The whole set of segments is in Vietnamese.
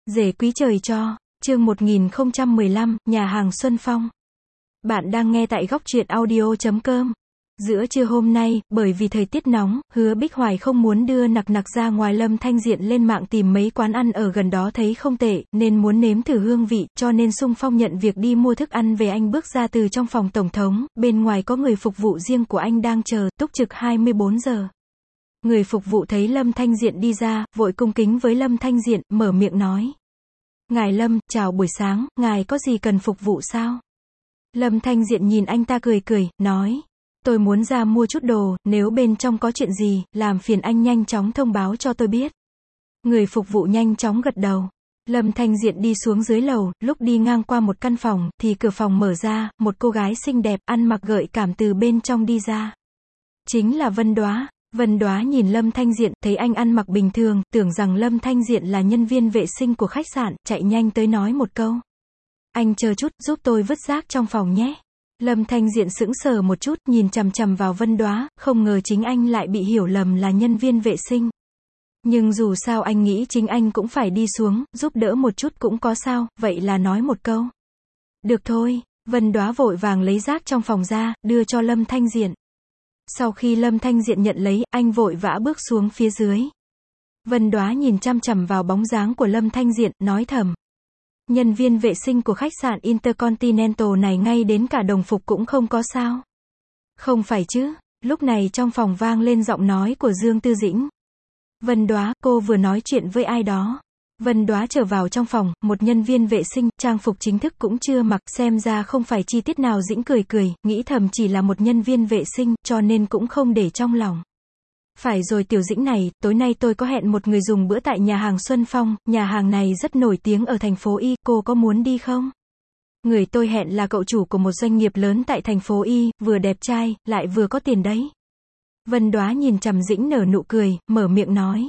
Rể quý trời cho, chương 1015, nhà hàng Xuân Phong. Bạn đang nghe tại góc truyện audio.com. Giữa trưa hôm nay, bởi vì thời tiết nóng, Hứa Bích Hoài không muốn đưa Nặc Nặc ra ngoài. Lâm Thanh Diện lên mạng tìm mấy quán ăn ở gần đó thấy không tệ, nên muốn nếm thử hương vị, cho nên xung phong nhận việc đi mua thức ăn về. Anh bước ra từ trong phòng tổng thống, bên ngoài có người phục vụ riêng của anh đang chờ, túc trực 24 giờ. Người phục vụ thấy Lâm Thanh Diện đi ra, vội cung kính với Lâm Thanh Diện, mở miệng nói. Ngài Lâm, chào buổi sáng, ngài có gì cần phục vụ sao? Lâm Thanh Diện nhìn anh ta cười cười, nói. Tôi muốn ra mua chút đồ, nếu bên trong có chuyện gì, làm phiền anh nhanh chóng thông báo cho tôi biết. Người phục vụ nhanh chóng gật đầu. Lâm Thanh Diện đi xuống dưới lầu, lúc đi ngang qua một căn phòng, thì cửa phòng mở ra, một cô gái xinh đẹp, ăn mặc gợi cảm từ bên trong đi ra. Chính là Vân Đóa. Vân Đóa nhìn Lâm Thanh Diện, thấy anh ăn mặc bình thường, tưởng rằng Lâm Thanh Diện là nhân viên vệ sinh của khách sạn, chạy nhanh tới nói một câu. Anh chờ chút, giúp tôi vứt rác trong phòng nhé. Lâm Thanh Diện sững sờ một chút, nhìn chằm chằm vào Vân Đóa, không ngờ chính anh lại bị hiểu lầm là nhân viên vệ sinh. Nhưng dù sao anh nghĩ chính anh cũng phải đi xuống, giúp đỡ một chút cũng có sao, vậy là nói một câu. Được thôi, Vân Đóa vội vàng lấy rác trong phòng ra, đưa cho Lâm Thanh Diện. Sau khi Lâm Thanh Diện nhận lấy, anh vội vã bước xuống phía dưới. Vân Đóa nhìn chăm chằm vào bóng dáng của Lâm Thanh Diện, nói thầm. Nhân viên vệ sinh của khách sạn Intercontinental này ngay đến cả đồng phục cũng không có sao? Không phải chứ? Lúc này trong phòng vang lên giọng nói của Dương Tư Dĩnh. Vân Đóa, cô vừa nói chuyện với ai đó? Vân Đóa trở vào trong phòng, một nhân viên vệ sinh, trang phục chính thức cũng chưa mặc, xem ra không phải chi tiết nào. Dĩnh cười cười, nghĩ thầm chỉ là một nhân viên vệ sinh, cho nên cũng không để trong lòng. Phải rồi Tiểu Dĩnh này, tối nay tôi có hẹn một người dùng bữa tại nhà hàng Xuân Phong, nhà hàng này rất nổi tiếng ở thành phố Y, cô có muốn đi không? Người tôi hẹn là cậu chủ của một doanh nghiệp lớn tại thành phố Y, vừa đẹp trai, lại vừa có tiền đấy. Vân Đóa nhìn chằm Dĩnh nở nụ cười, mở miệng nói.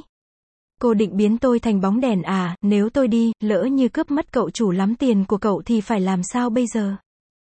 Cô định biến tôi thành bóng đèn à, nếu tôi đi, lỡ như cướp mất cậu chủ lắm tiền của cậu thì phải làm sao bây giờ?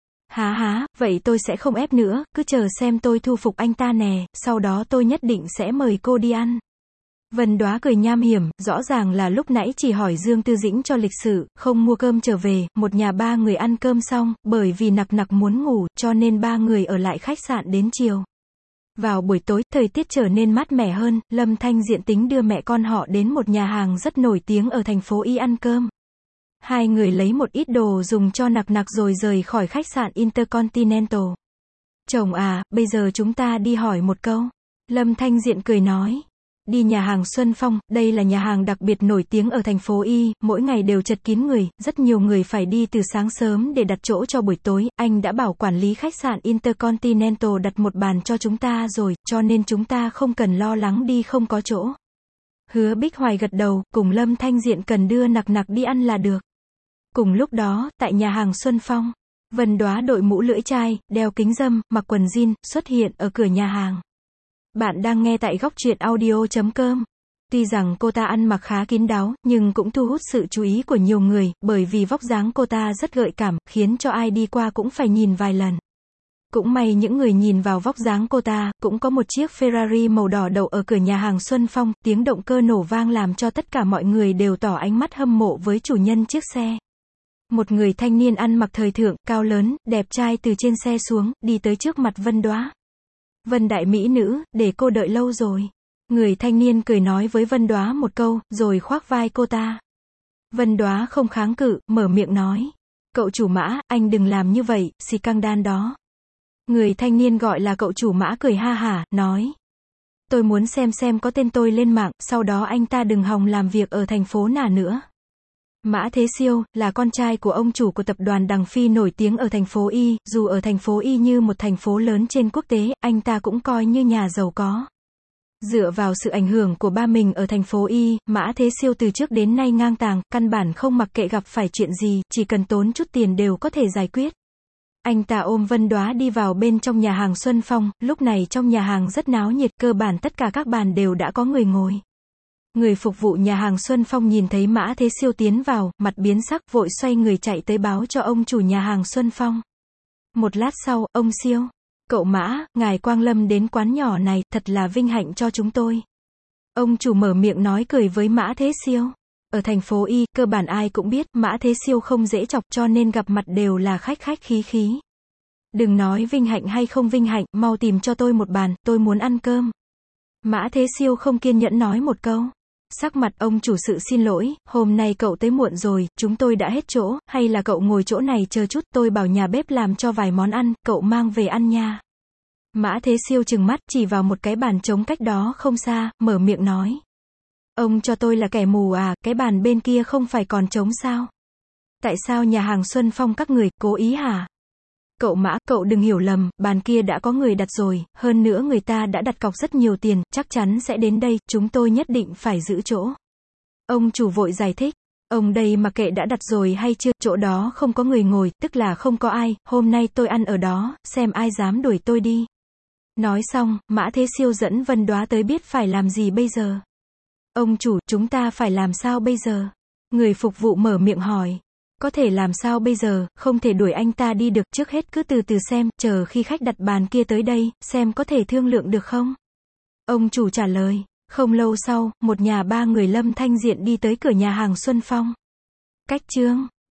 Há, vậy tôi sẽ không ép nữa, cứ chờ xem tôi thu phục anh ta nè, sau đó tôi nhất định sẽ mời cô đi ăn. Vân Đóa cười nham hiểm, rõ ràng là lúc nãy chỉ hỏi Dương Tư Dĩnh cho lịch sự, không mua cơm trở về, một nhà ba người ăn cơm xong, bởi vì Nặc Nặc muốn ngủ, cho nên ba người ở lại khách sạn đến chiều. Vào buổi tối, thời tiết trở nên mát mẻ hơn, Lâm Thanh Diện tính đưa mẹ con họ đến một nhà hàng rất nổi tiếng ở thành phố Y ăn cơm. Hai người lấy một ít đồ dùng cho Nặc Nặc rồi rời khỏi khách sạn Intercontinental. Chồng à, bây giờ chúng ta đi hỏi một câu. Lâm Thanh Diện cười nói. Đi nhà hàng Xuân Phong, đây là nhà hàng đặc biệt nổi tiếng ở thành phố Y, mỗi ngày đều chật kín người, rất nhiều người phải đi từ sáng sớm để đặt chỗ cho buổi tối. Anh đã bảo quản lý khách sạn Intercontinental đặt một bàn cho chúng ta rồi, cho nên chúng ta không cần lo lắng đi không có chỗ. Hứa Bích Hoài gật đầu, cùng Lâm Thanh Diện cần đưa Nặc Nặc đi ăn là được. Cùng lúc đó, tại nhà hàng Xuân Phong, Vân Đóa đội mũ lưỡi chai, đeo kính râm, mặc quần jean, xuất hiện ở cửa nhà hàng. Bạn đang nghe tại góc truyện audio.com. Tuy rằng cô ta ăn mặc khá kín đáo, nhưng cũng thu hút sự chú ý của nhiều người, bởi vì vóc dáng cô ta rất gợi cảm, khiến cho ai đi qua cũng phải nhìn vài lần. Cũng may những người nhìn vào vóc dáng cô ta, cũng có một chiếc Ferrari màu đỏ đậu ở cửa nhà hàng Xuân Phong, tiếng động cơ nổ vang làm cho tất cả mọi người đều tỏ ánh mắt hâm mộ với chủ nhân chiếc xe. Một người thanh niên ăn mặc thời thượng, cao lớn, đẹp trai từ trên xe xuống, đi tới trước mặt Vân Đóa. Vân đại mỹ nữ, để cô đợi lâu rồi. Người thanh niên cười nói với Vân Đóa một câu, rồi khoác vai cô ta. Vân Đóa không kháng cự, mở miệng nói. Cậu chủ Mã, anh đừng làm như vậy, xì căng đan đó. Người thanh niên gọi là cậu chủ Mã cười ha hả, nói. Tôi muốn xem có tên tôi lên mạng, sau đó anh ta đừng hòng làm việc ở thành phố nào nữa. Mã Thế Siêu, là con trai của ông chủ của tập đoàn Đằng Phi nổi tiếng ở thành phố Y, dù ở thành phố Y như một thành phố lớn trên quốc tế, anh ta cũng coi như nhà giàu có. Dựa vào sự ảnh hưởng của ba mình ở thành phố Y, Mã Thế Siêu từ trước đến nay ngang tàng, căn bản không mặc kệ gặp phải chuyện gì, chỉ cần tốn chút tiền đều có thể giải quyết. Anh ta ôm Vân Đóa đi vào bên trong nhà hàng Xuân Phong, lúc này trong nhà hàng rất náo nhiệt, cơ bản tất cả các bàn đều đã có người ngồi. Người phục vụ nhà hàng Xuân Phong nhìn thấy Mã Thế Siêu tiến vào, mặt biến sắc, vội xoay người chạy tới báo cho ông chủ nhà hàng Xuân Phong. Một lát sau, ông Siêu. Cậu Mã, ngài quang lâm đến quán nhỏ này, thật là vinh hạnh cho chúng tôi. Ông chủ mở miệng nói cười với Mã Thế Siêu. Ở thành phố Y, cơ bản ai cũng biết, Mã Thế Siêu không dễ chọc cho nên gặp mặt đều là khách khách khí khí. Đừng nói vinh hạnh hay không vinh hạnh, mau tìm cho tôi một bàn, tôi muốn ăn cơm. Mã Thế Siêu không kiên nhẫn nói một câu. Sắc mặt ông chủ sự xin lỗi, hôm nay cậu tới muộn rồi, chúng tôi đã hết chỗ, hay là cậu ngồi chỗ này chờ chút, tôi bảo nhà bếp làm cho vài món ăn, cậu mang về ăn nha. Mã Thế Siêu trừng mắt, chỉ vào một cái bàn trống cách đó không xa, mở miệng nói. Ông cho tôi là kẻ mù à, cái bàn bên kia không phải còn trống sao? Tại sao nhà hàng Xuân Phong các người, cố ý hả? Cậu Mã, cậu đừng hiểu lầm, bàn kia đã có người đặt rồi, hơn nữa người ta đã đặt cọc rất nhiều tiền, chắc chắn sẽ đến đây, chúng tôi nhất định phải giữ chỗ. Ông chủ vội giải thích, ông đây mà kệ đã đặt rồi hay chưa, chỗ đó không có người ngồi, tức là không có ai, hôm nay tôi ăn ở đó, xem ai dám đuổi tôi đi. Nói xong, Mã Thế Siêu dẫn Vân Đoá tới biết phải làm gì bây giờ. Ông chủ, chúng ta phải làm sao bây giờ? Người phục vụ mở miệng hỏi. Có thể làm sao bây giờ, không thể đuổi anh ta đi được, trước hết cứ từ từ xem, chờ khi khách đặt bàn kia tới đây, xem có thể thương lượng được không? Ông chủ trả lời. Không lâu sau, một nhà ba người Lâm Thanh Diện đi tới cửa nhà hàng Xuân Phong. Cách chương